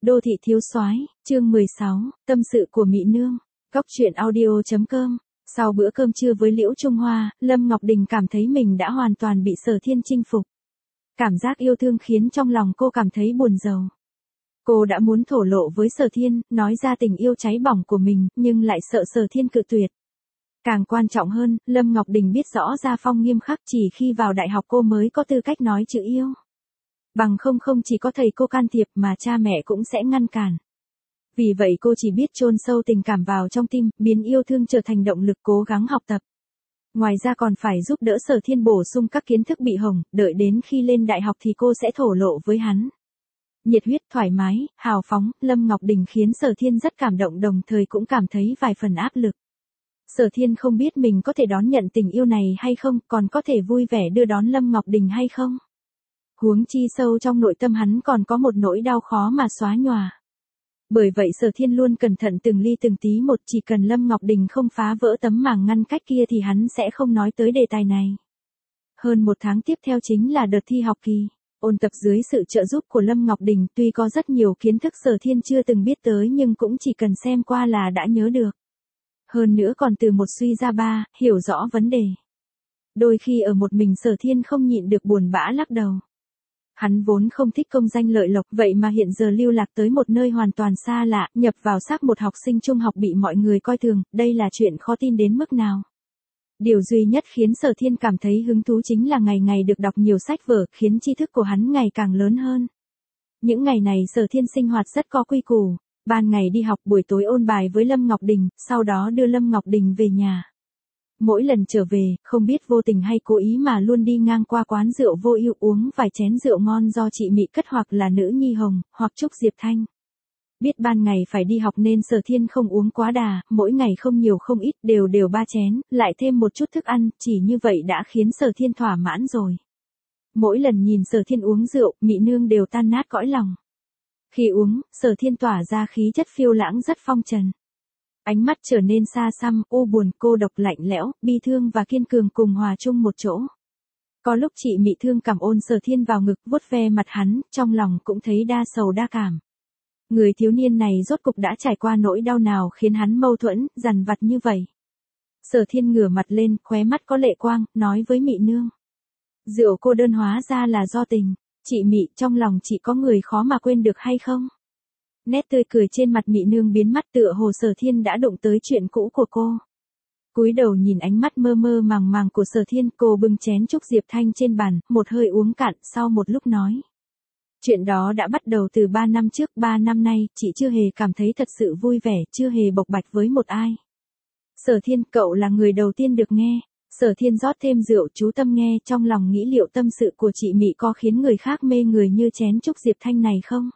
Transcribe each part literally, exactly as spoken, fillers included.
Đô thị thiếu soái, chương mười sáu, tâm sự của Mị Nương. Góc truyện audio chấm com. Sau bữa cơm trưa với Liễu Trung Hoa, Lâm Ngọc Đình cảm thấy mình đã hoàn toàn bị Sở Thiên chinh phục. Cảm giác yêu thương khiến trong lòng cô cảm thấy buồn rầu. Cô đã muốn thổ lộ với Sở Thiên, nói ra tình yêu cháy bỏng của mình, nhưng lại sợ Sở Thiên cự tuyệt. Càng quan trọng hơn, Lâm Ngọc Đình biết rõ Gia Phong nghiêm khắc, chỉ khi vào đại học cô mới có tư cách nói chữ yêu. Bằng không không chỉ có thầy cô can thiệp mà cha mẹ cũng sẽ ngăn cản. Vì vậy cô chỉ biết chôn sâu tình cảm vào trong tim, biến yêu thương trở thành động lực cố gắng học tập. Ngoài ra còn phải giúp đỡ Sở Thiên bổ sung các kiến thức bị hỏng, đợi đến khi lên đại học thì cô sẽ thổ lộ với hắn. Nhiệt huyết, thoải mái, hào phóng, Lâm Ngọc Đình khiến Sở Thiên rất cảm động, đồng thời cũng cảm thấy vài phần áp lực. Sở Thiên không biết mình có thể đón nhận tình yêu này hay không, còn có thể vui vẻ đưa đón Lâm Ngọc Đình hay không. Huống chi sâu trong nội tâm hắn còn có một nỗi đau khó mà xóa nhòa. Bởi vậy Sở Thiên luôn cẩn thận từng ly từng tí một, chỉ cần Lâm Ngọc Đình không phá vỡ tấm màng ngăn cách kia thì hắn sẽ không nói tới đề tài này. Hơn một tháng tiếp theo chính là đợt thi học kỳ. Ôn tập dưới sự trợ giúp của Lâm Ngọc Đình, tuy có rất nhiều kiến thức Sở Thiên chưa từng biết tới nhưng cũng chỉ cần xem qua là đã nhớ được. Hơn nữa còn từ một suy ra ba, hiểu rõ vấn đề. Đôi khi ở một mình Sở Thiên không nhịn được buồn bã lắc đầu. Hắn vốn không thích công danh lợi lộc, vậy mà hiện giờ lưu lạc tới một nơi hoàn toàn xa lạ, nhập vào xác một học sinh trung học bị mọi người coi thường, đây là chuyện khó tin đến mức nào. Điều duy nhất khiến Sở Thiên cảm thấy hứng thú chính là ngày ngày được đọc nhiều sách vở, khiến tri thức của hắn ngày càng lớn hơn. Những ngày này Sở Thiên sinh hoạt rất có quy củ, ban ngày đi học, buổi tối ôn bài với Lâm Ngọc Đình, sau đó đưa Lâm Ngọc Đình về nhà. Mỗi lần trở về, không biết vô tình hay cố ý mà luôn đi ngang qua quán rượu Vô Ưu uống vài chén rượu ngon do chị Mị cất, hoặc là Nữ Nhi Hồng, hoặc Trúc Diệp Thanh. Biết ban ngày phải đi học nên Sở Thiên không uống quá đà, mỗi ngày không nhiều không ít, đều đều ba chén, lại thêm một chút thức ăn, chỉ như vậy đã khiến Sở Thiên thỏa mãn rồi. Mỗi lần nhìn Sở Thiên uống rượu, Mị Nương đều tan nát cõi lòng. Khi uống, Sở Thiên tỏa ra khí chất phiêu lãng rất phong trần. Ánh mắt trở nên xa xăm, u buồn, cô độc, lạnh lẽo, bi thương và kiên cường cùng hòa chung một chỗ. Có lúc chị Mị thương cảm ôn Sở Thiên vào ngực, vuốt ve mặt hắn, trong lòng cũng thấy đa sầu đa cảm. Người thiếu niên này rốt cục đã trải qua nỗi đau nào khiến hắn mâu thuẫn, dằn vặt như vậy. Sở Thiên ngửa mặt lên, khóe mắt có lệ quang, nói với Mị Nương. Rượu cô đơn hóa ra là do tình. Chị Mị, trong lòng chị có người khó mà quên được hay không? Nét tươi cười trên mặt Mị Nương biến mất, tựa hồ Sở Thiên đã đụng tới chuyện cũ của cô. Cúi đầu nhìn ánh mắt mơ mơ màng màng của Sở Thiên, cô bưng chén Trúc Diệp Thanh trên bàn, một hơi uống cạn, sau một lúc nói. Chuyện đó đã bắt đầu từ ba năm trước, ba năm nay, chị chưa hề cảm thấy thật sự vui vẻ, chưa hề bộc bạch với một ai. Sở Thiên, cậu là người đầu tiên được nghe. Sở Thiên rót thêm rượu, chú tâm nghe, trong lòng nghĩ liệu tâm sự của chị Mị có khiến người khác mê người như chén Trúc Diệp Thanh này không?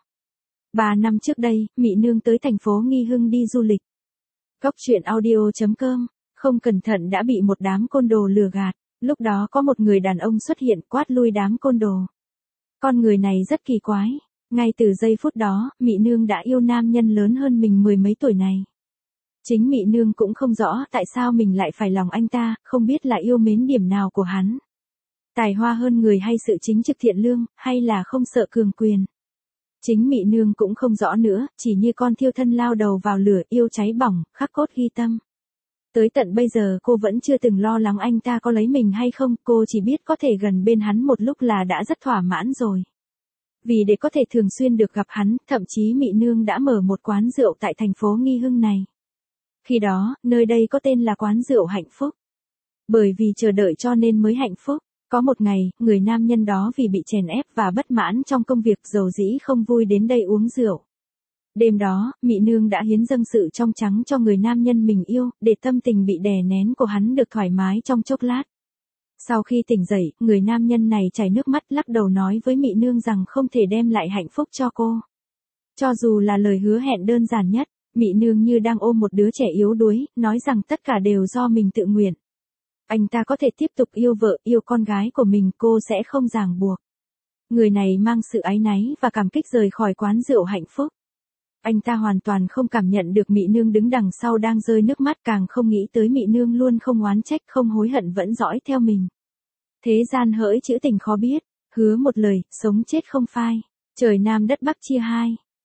Ba năm trước đây, Mị Nương tới thành phố Nghi Hưng đi du lịch. Góc truyện audio chấm com, không cẩn thận đã bị một đám côn đồ lừa gạt. Lúc đó có một người đàn ông xuất hiện, quát lui đám côn đồ. Con người này rất kỳ quái. Ngay từ giây phút đó, Mị Nương đã yêu nam nhân lớn hơn mình mười mấy tuổi này. Chính Mị Nương cũng không rõ tại sao mình lại phải lòng anh ta, không biết là yêu mến điểm nào của hắn. Tài hoa hơn người hay sự chính trực thiện lương, hay là không sợ cường quyền. Chính Mị Nương cũng không rõ nữa, chỉ như con thiêu thân lao đầu vào lửa, yêu cháy bỏng, khắc cốt ghi tâm. Tới tận bây giờ cô vẫn chưa từng lo lắng anh ta có lấy mình hay không, cô chỉ biết có thể gần bên hắn một lúc là đã rất thỏa mãn rồi. Vì để có thể thường xuyên được gặp hắn, thậm chí Mị Nương đã mở một quán rượu tại thành phố Nghi Hưng này. Khi đó, nơi đây có tên là quán rượu Hạnh Phúc. Bởi vì chờ đợi cho nên mới hạnh phúc. Có một ngày, người nam nhân đó vì bị chèn ép và bất mãn trong công việc, dầu dĩ không vui đến đây uống rượu. Đêm đó, Mị Nương đã hiến dâng sự trong trắng cho người nam nhân mình yêu, để tâm tình bị đè nén của hắn được thoải mái trong chốc lát. Sau khi tỉnh dậy, người nam nhân này chảy nước mắt lắc đầu nói với Mị Nương rằng không thể đem lại hạnh phúc cho cô. Cho dù là lời hứa hẹn đơn giản nhất, Mị Nương như đang ôm một đứa trẻ yếu đuối, nói rằng tất cả đều do mình tự nguyện. Anh ta có thể tiếp tục yêu vợ, yêu con gái của mình, cô sẽ không ràng buộc. Người này mang sự áy náy và cảm kích rời khỏi quán rượu Hạnh Phúc. Anh ta hoàn toàn không cảm nhận được Mị Nương đứng đằng sau đang rơi nước mắt, càng không nghĩ tới Mị Nương luôn không oán trách, không hối hận vẫn dõi theo mình. Thế gian hỡi chữ tình khó biết, hứa một lời, sống chết không phai. Trời Nam đất Bắc chia hai.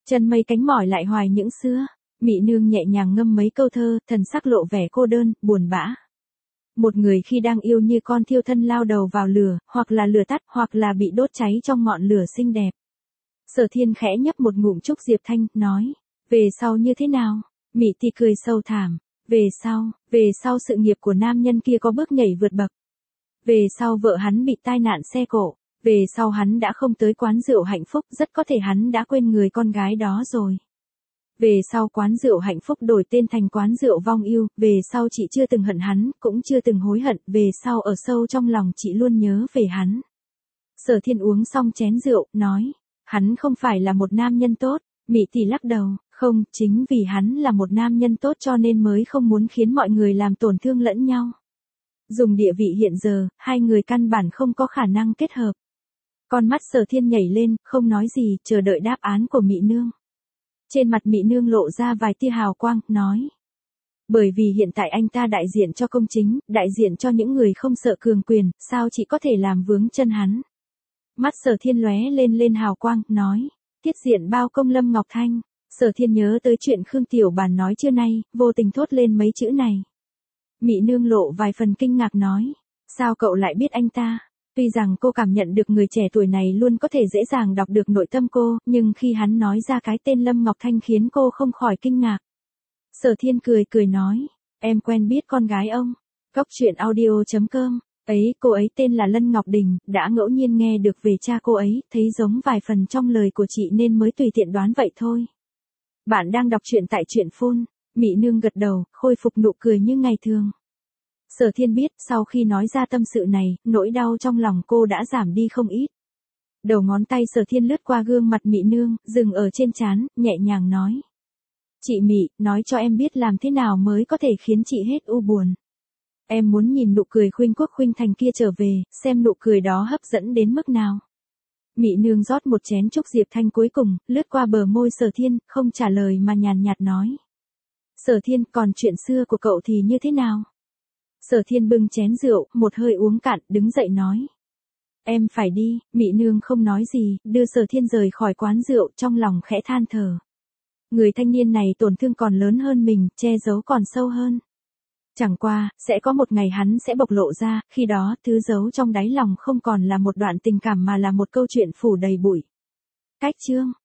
Chân mây cánh mỏi lại hoài những xưa. Mị nương nhẹ nhàng ngâm mấy câu thơ, thần sắc lộ vẻ cô đơn, buồn bã. Một người khi đang yêu như con thiêu thân lao đầu vào lửa, hoặc là lửa tắt, hoặc là bị đốt cháy trong ngọn lửa xinh đẹp. Sở Thiên khẽ nhấp một ngụm trúc diệp thanh, nói, về sau như thế nào? Mị thì cười sâu thẳm, về sau, về sau sự nghiệp của nam nhân kia có bước nhảy vượt bậc. Về sau vợ hắn bị tai nạn xe cộ, về sau hắn đã không tới quán rượu hạnh phúc, rất có thể hắn đã quên người con gái đó rồi. Về sau quán rượu hạnh phúc đổi tên thành quán rượu vong yêu, về sau chị chưa từng hận hắn, cũng chưa từng hối hận, về sau ở sâu trong lòng chị luôn nhớ về hắn. Sở Thiên uống xong chén rượu, nói, hắn không phải là một nam nhân tốt. Mị thì lắc đầu, không, chính vì hắn là một nam nhân tốt cho nên mới không muốn khiến mọi người làm tổn thương lẫn nhau. Dùng địa vị hiện giờ, hai người căn bản không có khả năng kết hợp. Con mắt Sở Thiên nhảy lên, không nói gì, chờ đợi đáp án của Mị nương. Trên mặt Mị nương lộ ra vài tia hào quang, nói. Bởi vì hiện tại anh ta đại diện cho công chính, đại diện cho những người không sợ cường quyền, sao chị có thể làm vướng chân hắn. Mắt Sở Thiên lóe lên lên hào quang, nói. Tiết diện bao công Lâm Ngọc Thanh. Sở Thiên nhớ tới chuyện Khương Tiểu Bàn nói trưa nay, vô tình thốt lên mấy chữ này. Mị nương lộ vài phần kinh ngạc nói. Sao cậu lại biết anh ta? Tuy rằng cô cảm nhận được người trẻ tuổi này luôn có thể dễ dàng đọc được nội tâm cô, nhưng khi hắn nói ra cái tên Lâm Ngọc Thanh khiến cô không khỏi kinh ngạc. Sở Thiên cười cười nói. Em quen biết con gái ông. Cóc truyện audio chấm com. Ấy, cô ấy tên là Lân Ngọc Đình, đã ngẫu nhiên nghe được về cha cô ấy, thấy giống vài phần trong lời của chị nên mới tùy tiện đoán vậy thôi. Bạn đang đọc truyện tại truyện phone. Mị nương gật đầu, khôi phục nụ cười như ngày thường. Sở Thiên biết, sau khi nói ra tâm sự này, nỗi đau trong lòng cô đã giảm đi không ít. Đầu ngón tay Sở Thiên lướt qua gương mặt Mị nương, dừng ở trên trán, nhẹ nhàng nói. Chị Mị, nói cho em biết làm thế nào mới có thể khiến chị hết u buồn. Em muốn nhìn nụ cười khuynh quốc khuynh thành kia trở về, xem nụ cười đó hấp dẫn đến mức nào. Mị nương rót một chén trúc diệp thanh cuối cùng, lướt qua bờ môi Sở Thiên, không trả lời mà nhàn nhạt nói. Sở Thiên, còn chuyện xưa của cậu thì như thế nào? Sở Thiên bưng chén rượu, một hơi uống cạn, đứng dậy nói. Em phải đi. Mị nương không nói gì, đưa Sở Thiên rời khỏi quán rượu, trong lòng khẽ than thở. Người thanh niên này tổn thương còn lớn hơn mình, che giấu còn sâu hơn. Chẳng qua, sẽ có một ngày hắn sẽ bộc lộ ra, khi đó, thứ giấu trong đáy lòng không còn là một đoạn tình cảm mà là một câu chuyện phủ đầy bụi. Cách chương